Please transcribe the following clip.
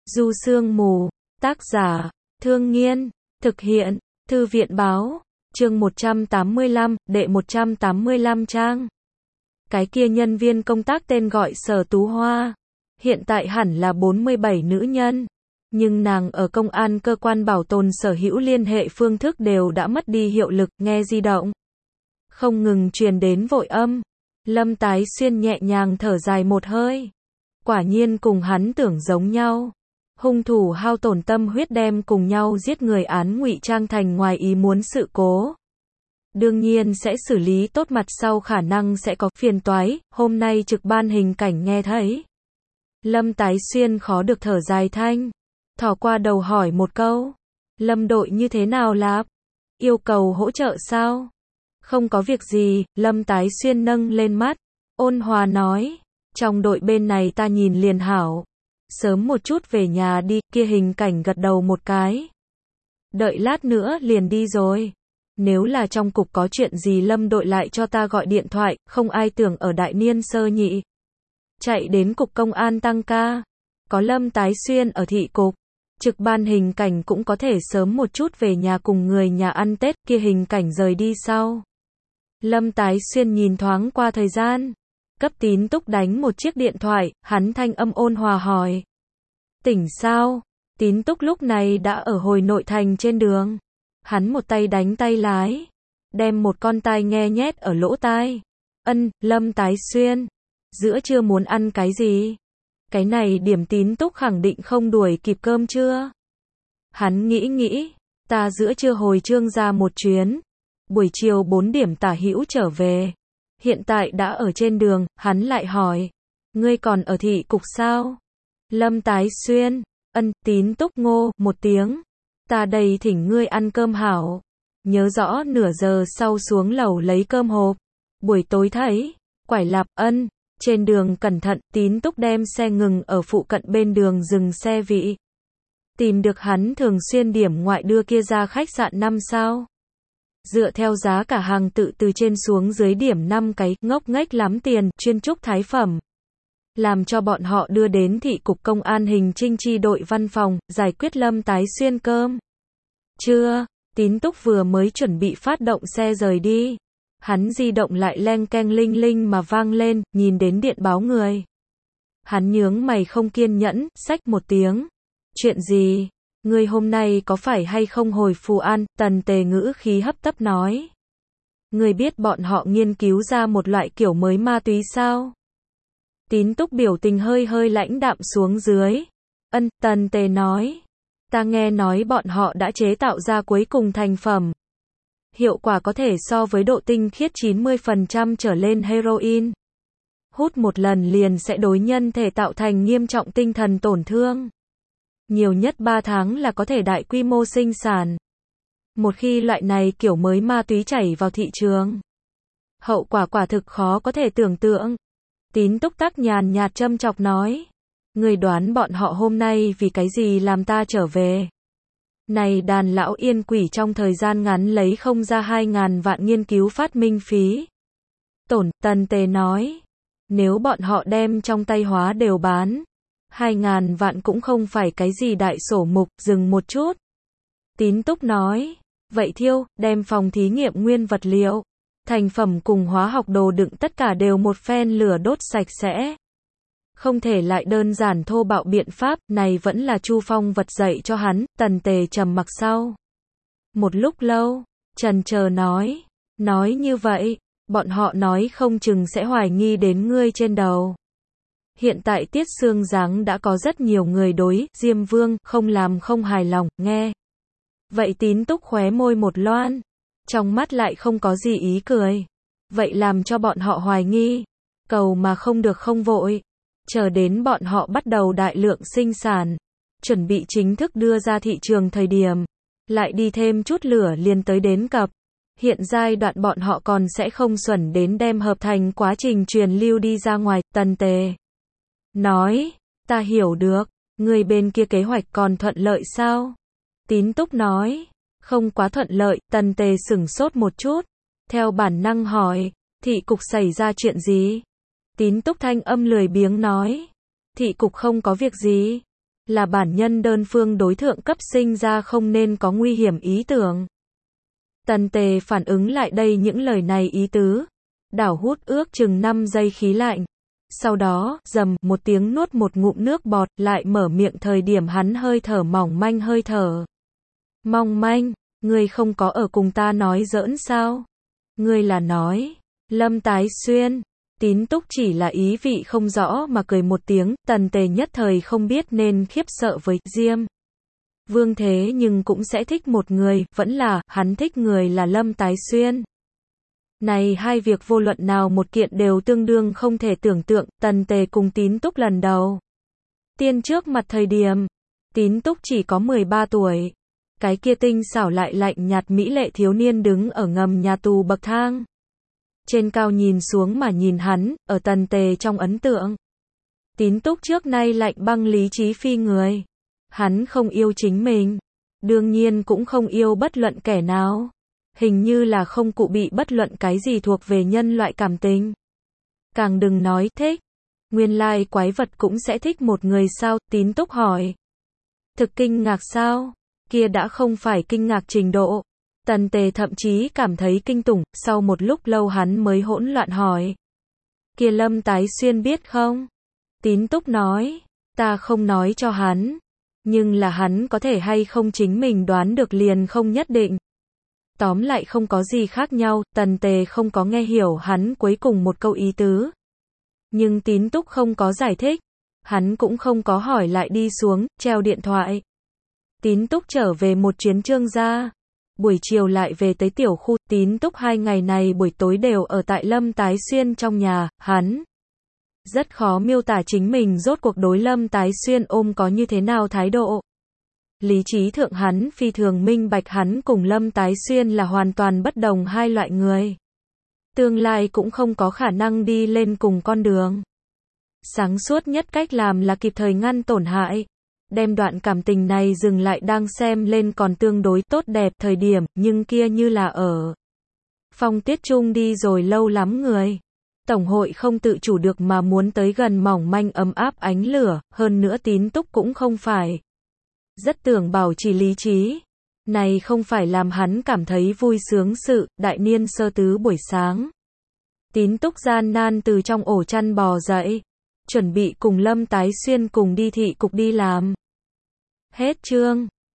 Du Sương Mù, tác giả, Thương Nghiên, thực hiện, Thư viện báo, chương 185, đệ 185 trang. Cái kia nhân viên công tác tên gọi Sở Tú Hoa, hiện tại hẳn là 47 nữ nhân, nhưng nàng ở công an cơ quan bảo tồn sở hữu liên hệ phương thức đều đã mất đi hiệu lực, nghe di động không ngừng truyền đến vội âm. Lâm Tái Xuyên nhẹ nhàng thở dài một hơi. Quả nhiên cùng hắn tưởng giống nhau. Hung thủ hao tổn tâm huyết đem cùng nhau giết người án ngụy trang thành ngoài ý muốn sự cố. Đương nhiên sẽ xử lý tốt, mặt sau khả năng sẽ có phiền toái, hôm nay trực ban hình cảnh nghe thấy. Lâm Tái Xuyên khó được thở dài thanh. Thò qua đầu hỏi một câu. Lâm đội như thế nào lạp? Yêu cầu hỗ trợ sao? Không có việc gì, Lâm Tái Xuyên nâng lên mắt. Ôn hòa nói. Trong đội bên này ta nhìn liền hảo. Sớm một chút về nhà đi, kia hình cảnh gật đầu một cái. Đợi lát nữa liền đi rồi. Nếu là trong cục có chuyện gì Lâm đội lại cho ta gọi điện thoại, không ai tưởng ở Đại Niên Sơ nhị. Chạy đến cục công an tăng ca. Có Lâm Tái Xuyên ở thị cục. Trực ban hình cảnh cũng có thể sớm một chút về nhà cùng người nhà ăn Tết, kia hình cảnh rời đi sau. Lâm Tái Xuyên nhìn thoáng qua thời gian. Cấp Tín Túc đánh một chiếc điện thoại, hắn thanh âm ôn hòa hỏi. Tỉnh sao? Tín Túc lúc này đã ở hồi nội thành trên đường. Hắn một tay đánh tay lái, đem một con tai nghe nhét ở lỗ tai. Lâm Tái Xuyên, giữa trưa muốn ăn cái gì? Cái này điểm Tín Túc khẳng định không đuổi kịp cơm trưa. Hắn nghĩ, ta giữa trưa hồi Trương ra một chuyến, buổi chiều 4 điểm tả hữu trở về. Hiện tại đã ở trên đường, hắn lại hỏi, ngươi còn ở thị cục sao? Lâm Tái Xuyên, Tín Túc ngô một tiếng, ta đây thỉnh ngươi ăn cơm hảo. Nhớ rõ nửa giờ sau xuống lầu lấy cơm hộp. Buổi tối thấy, quải lạp, trên đường cẩn thận. Tín Túc đem xe ngừng ở phụ cận bên đường dừng xe vị. Tìm được hắn thường xuyên điểm ngoại đưa kia ra khách sạn 5 sao. Dựa theo giá cả hàng tự từ trên xuống dưới điểm 5 cái, ngốc nghếch lắm tiền, chuyên trúc thái phẩm. Làm cho bọn họ đưa đến thị cục công an hình trinh chi đội văn phòng, giải quyết Lâm Tái Xuyên cơm. Trưa, Tín Túc vừa mới chuẩn bị phát động xe rời đi. Hắn di động lại leng keng linh linh mà vang lên, nhìn đến điện báo người. Hắn nhướng mày không kiên nhẫn, xách một tiếng. Chuyện gì? Ngươi hôm nay có phải hay không hồi Phù An? Tần Tề ngữ khí hấp tấp nói. Ngươi biết bọn họ nghiên cứu ra một loại kiểu mới ma túy sao? Tín Túc biểu tình hơi lãnh đạm xuống dưới. Tần Tề nói. Ta nghe nói bọn họ đã chế tạo ra cuối cùng thành phẩm. Hiệu quả có thể so với độ tinh khiết 90% trở lên heroin. Hút một lần liền sẽ đối nhân thể tạo thành nghiêm trọng tinh thần tổn thương. Nhiều nhất 3 tháng là có thể đại quy mô sinh sản. Một khi loại này kiểu mới ma túy chảy vào thị trường, hậu quả quả thực khó có thể tưởng tượng. Tín Túc tắc nhàn nhạt châm chọc nói. Người đoán bọn họ hôm nay vì cái gì làm ta trở về? Này đàn lão yên quỷ trong thời gian ngắn lấy không ra 2.000 vạn nghiên cứu phát minh phí. Tần Tề nói. Nếu bọn họ đem trong tay hóa đều bán, 2.000 vạn cũng không phải cái gì đại sổ mục. Dừng một chút. Tín Túc nói. Vậy thiêu, đem phòng thí nghiệm nguyên vật liệu, thành phẩm cùng hóa học đồ đựng tất cả đều một phen lửa đốt sạch sẽ. Không thể lại đơn giản thô bạo biện pháp, này vẫn là Chu Phong vật dạy cho hắn. Tần Tề trầm mặc sau một lúc lâu, chần chờ nói. Nói như vậy, bọn họ nói không chừng sẽ hoài nghi đến ngươi trên đầu. Hiện tại Tiết Sương Giáng đã có rất nhiều người đối Diêm Vương không làm không hài lòng, nghe. Vậy Tín Túc khóe môi một loan, trong mắt lại không có gì ý cười. Vậy làm cho bọn họ hoài nghi, cầu mà không được không vội. Chờ đến bọn họ bắt đầu đại lượng sinh sản, chuẩn bị chính thức đưa ra thị trường thời điểm, lại đi thêm chút lửa liền tới đến cập. Hiện giai đoạn bọn họ còn sẽ không xuẩn đến đem hợp thành quá trình truyền lưu đi ra ngoài. Tần Tề nói, ta hiểu được, người bên kia kế hoạch còn thuận lợi sao? Tín Túc nói, không quá thuận lợi. Tần Tề sửng sốt một chút, theo bản năng hỏi, thị cục xảy ra chuyện gì? Tín Túc thanh âm lười biếng nói, thị cục không có việc gì. là bản nhân đơn phương đối thượng cấp sinh ra không nên có nguy hiểm ý tưởng. Tần Tề phản ứng lại đây những lời này ý tứ, đảo hút ước chừng 5 giây khí lạnh. Sau đó, rầm một tiếng nuốt một ngụm nước bọt, lại mở miệng thời điểm hắn hơi thở mỏng manh hơi thở. Mong manh, ngươi không có ở cùng ta nói giỡn sao? Ngươi là nói, Lâm Tái Xuyên. Tín Túc chỉ là ý vị không rõ mà cười một tiếng, Tần Tề nhất thời không biết nên khiếp sợ với Diêm Vương thế nhưng cũng sẽ thích một người, vẫn là, hắn thích người là Lâm Tái Xuyên. Này hai việc vô luận nào một kiện đều tương đương không thể tưởng tượng, Tần Tề cùng Tín Túc lần đầu tiên trước mặt thời điểm, Tín Túc chỉ có 13 tuổi. Cái kia tinh xảo lại lạnh nhạt mỹ lệ thiếu niên đứng ở ngầm nhà tù bậc thang. Trên cao nhìn xuống mà nhìn hắn, ở Tần Tề trong ấn tượng. Tín Túc trước nay lạnh băng lý trí phi người. Hắn không yêu chính mình. Đương nhiên cũng không yêu bất luận kẻ nào. Hình như là không cụ bị bất luận cái gì thuộc về nhân loại cảm tình. Càng đừng nói thích. Nguyên lai quái vật cũng sẽ thích một người sao, Tín Túc hỏi. Thực kinh ngạc sao? Kia đã không phải kinh ngạc trình độ. Tần Tề thậm chí cảm thấy kinh tủng, sau một lúc lâu hắn mới hỗn loạn hỏi. Kia Lâm Tái Xuyên biết không? Tín Túc nói, ta không nói cho hắn. Nhưng là hắn có thể hay không chính mình đoán được liền không nhất định. Tóm lại không có gì khác nhau, Tần Tề không có nghe hiểu hắn cuối cùng một câu ý tứ. Nhưng Tín Túc không có giải thích. Hắn cũng không có hỏi lại đi xuống, treo điện thoại. Tín Túc trở về một chuyến Trương gia. Buổi chiều lại về tới tiểu khu, Tín Túc 2 ngày này buổi tối đều ở tại Lâm Tái Xuyên trong nhà, hắn rất khó miêu tả chính mình rốt cuộc đối Lâm Tái Xuyên ôm có như thế nào thái độ. Lý trí thượng hắn phi thường minh bạch hắn cùng Lâm Tái Xuyên là hoàn toàn bất đồng hai loại người. Tương lai cũng không có khả năng đi lên cùng con đường. Sáng suốt nhất cách làm là kịp thời ngăn tổn hại. Đem đoạn cảm tình này dừng lại đang xem lên còn tương đối tốt đẹp thời điểm, nhưng kia như là ở phong tiết trung đi rồi lâu lắm người. Tổng hội không tự chủ được mà muốn tới gần mỏng manh ấm áp ánh lửa, hơn nữa Tín Túc cũng không phải rất tưởng bảo trì lý trí. Này không phải làm hắn cảm thấy vui sướng sự, đại niên sơ tứ buổi sáng. Tín Túc gian nan từ trong ổ chăn bò dậy, chuẩn bị cùng Lâm Tái Xuyên cùng đi thị cục đi làm. Hết chương.